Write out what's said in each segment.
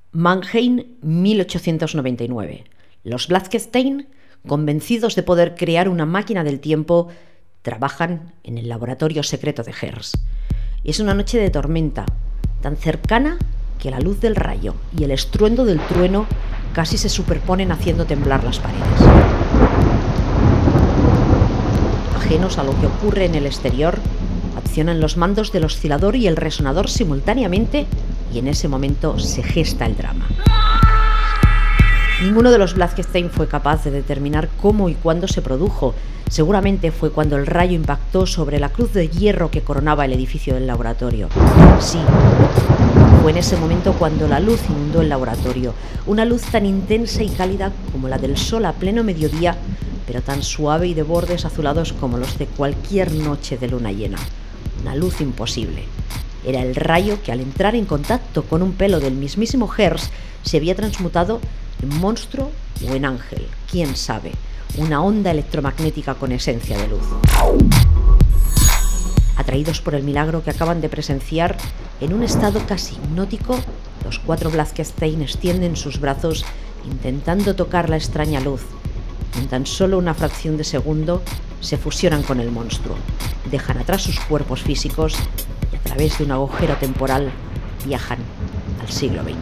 Mannheim, 1899. Los Blazkestein, convencidos de poder crear una máquina del tiempo, trabajan en el laboratorio secreto de Hertz. Es una noche de tormenta, tan cercana que la luz del rayo y el estruendo del trueno casi se superponen haciendo temblar las paredes. Ajenos a lo que ocurre en el exterior, accionan los mandos del oscilador y el resonador simultáneamente y en ese momento se gesta el drama. Ninguno de los Blazkestein fue capaz de determinar cómo y cuándo se produjo. Seguramente fue cuando el rayo impactó sobre la cruz de hierro que coronaba el edificio del laboratorio. Sí, fue en ese momento cuando la luz inundó el laboratorio. Una luz tan intensa y cálida como la del sol a pleno mediodía, pero tan suave y de bordes azulados como los de cualquier noche de luna llena. Una luz imposible. Era el rayo que al entrar en contacto con un pelo del mismísimo Hertz se había transmutado en monstruo o en ángel, quién sabe, una onda electromagnética con esencia de luz. Atraídos por el milagro que acaban de presenciar, en un estado casi hipnótico, los 4 Blazkestein extienden sus brazos intentando tocar la extraña luz. En tan solo una fracción de segundo se fusionan con el monstruo, dejan atrás sus cuerpos físicos y a través de un agujero temporal viajan al siglo XXI.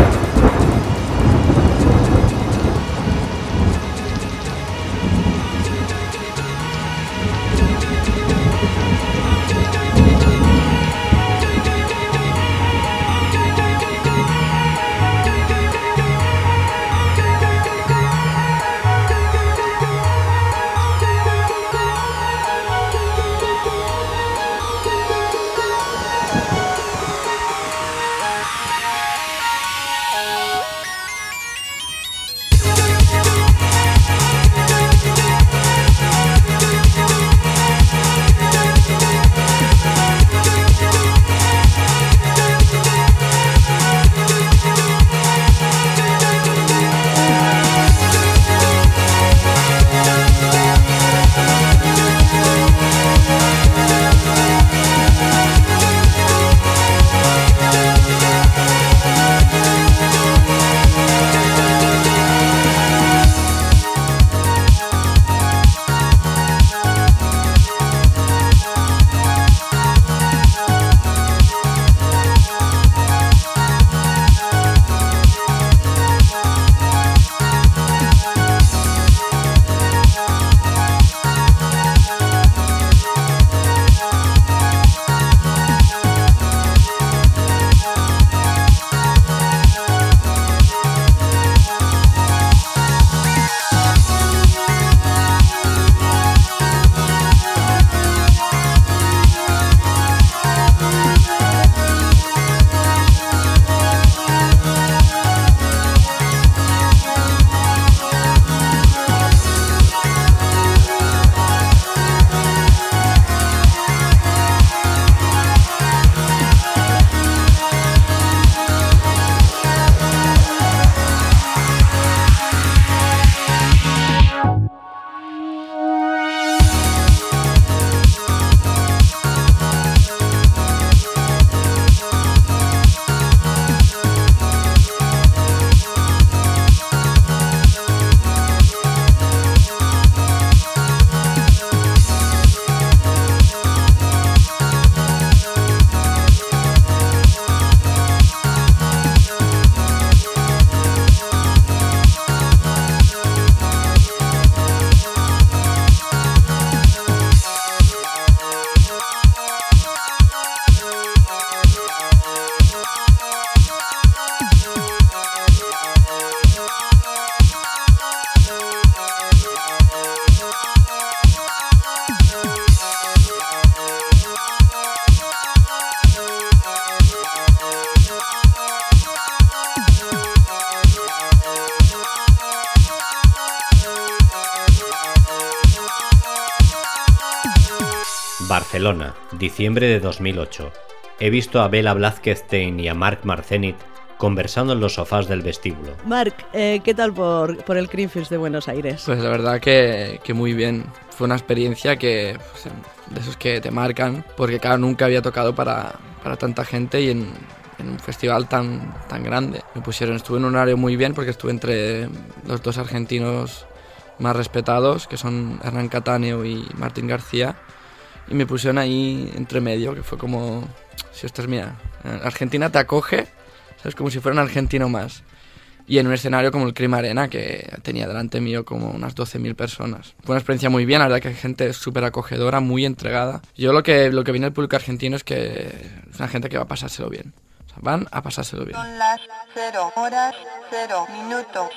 Barcelona, diciembre de 2008. He visto a Bela Blazkestein y a Mark Marcenit conversando en los sofás del vestíbulo. Mark, ¿qué tal por el Creamfields de Buenos Aires? Pues la verdad que muy bien. Fue una experiencia que pues, de esos que te marcan, porque claro, nunca había tocado para tanta gente y en en un festival tan grande. Estuve en un horario muy bien porque estuve entre los dos argentinos más respetados, que son Hernán Cattaneo y Martín García, y me pusieron ahí entre medio, que fue como, si esta es mía, Argentina te acoge, ¿sabes? Como si fuera un argentino más. Y en un escenario como el Crim Arena, que tenía delante mío como unas 12.000 personas. Fue una experiencia muy bien, la verdad que hay gente súper acogedora, muy entregada. Yo lo que viene del público argentino es que es una gente que va a pasárselo bien. O sea, van a pasárselo bien. Son las 0 horas 0 minutos.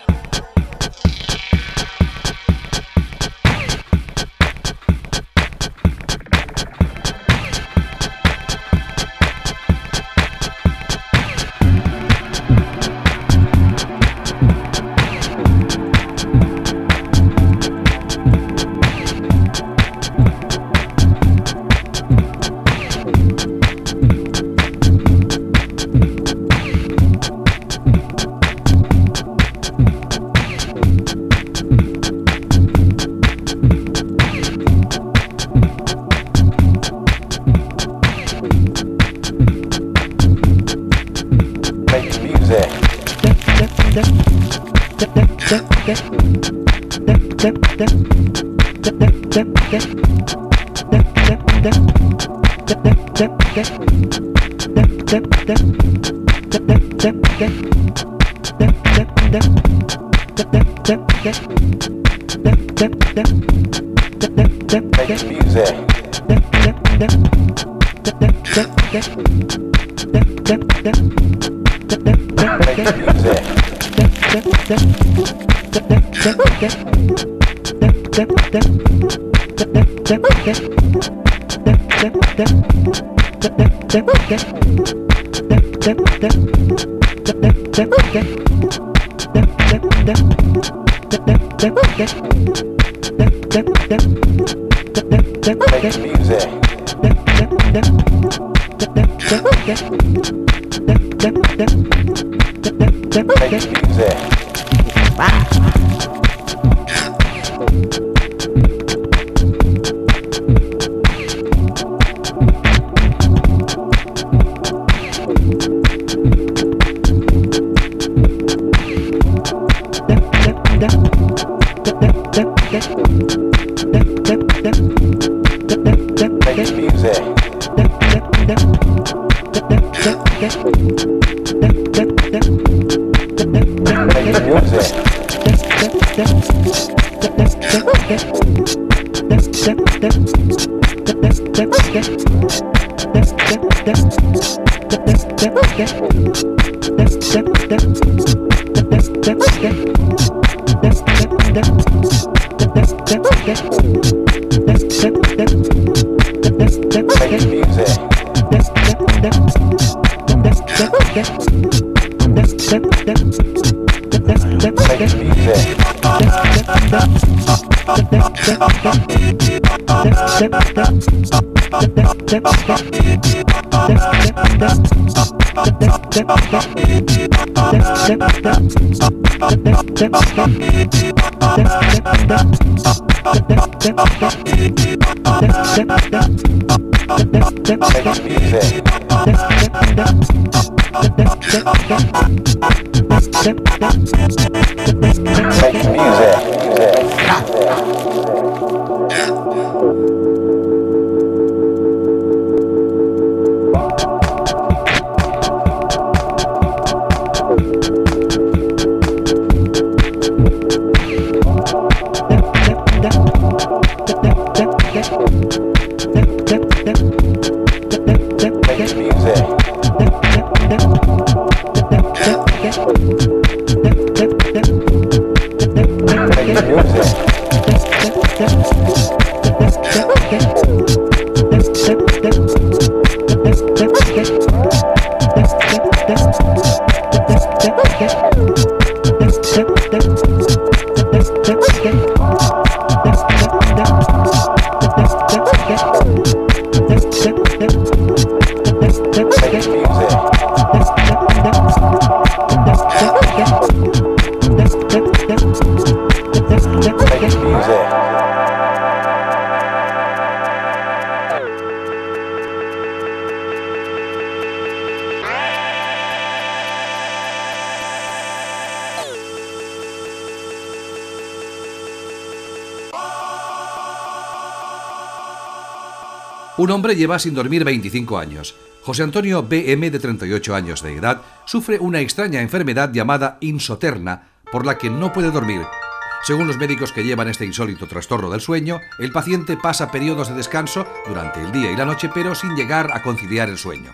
Un hombre lleva sin dormir 25 años. José Antonio B.M., de 38 años de edad, sufre una extraña enfermedad llamada insoterna, por la que no puede dormir. Según los médicos que llevan este insólito trastorno del sueño, el paciente pasa periodos de descanso durante el día y la noche, pero sin llegar a conciliar el sueño.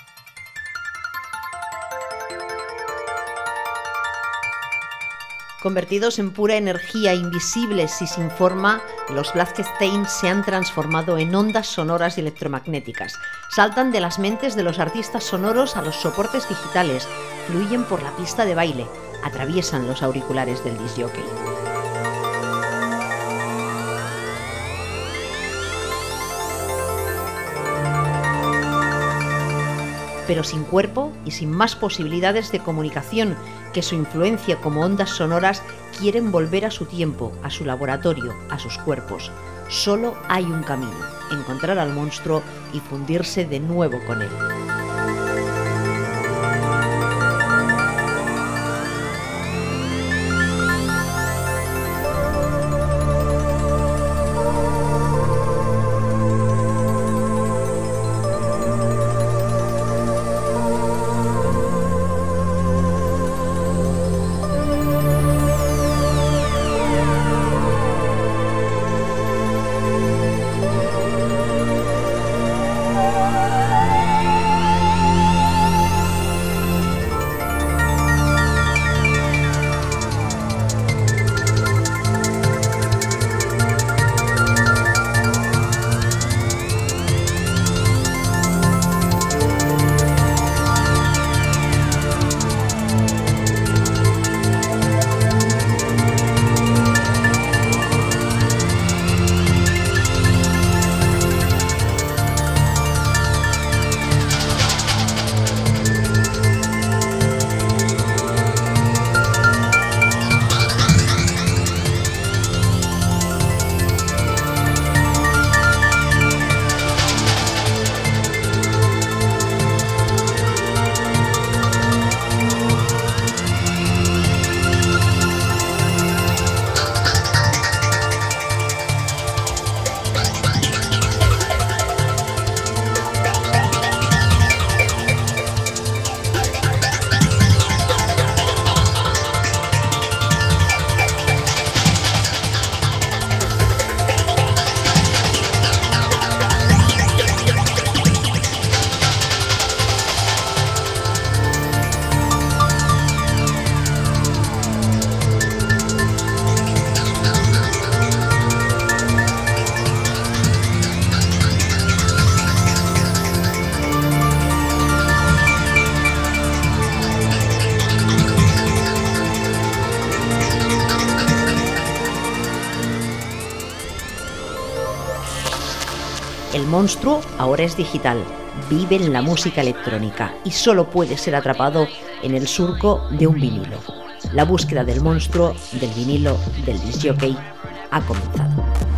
Convertidos en pura energía, invisibles y sin forma, los Blazkestein se han transformado en ondas sonoras y electromagnéticas. Saltan de las mentes de los artistas sonoros a los soportes digitales, fluyen por la pista de baile, atraviesan los auriculares del disc jockey. Pero sin cuerpo y sin más posibilidades de comunicación, que su influencia como ondas sonoras quieren volver a su tiempo, a su laboratorio, a sus cuerpos. Solo hay un camino: encontrar al monstruo y fundirse de nuevo con él. El monstruo ahora es digital, vive en la música electrónica y solo puede ser atrapado en el surco de un vinilo. La búsqueda del monstruo, del vinilo, del disc jockey ha comenzado.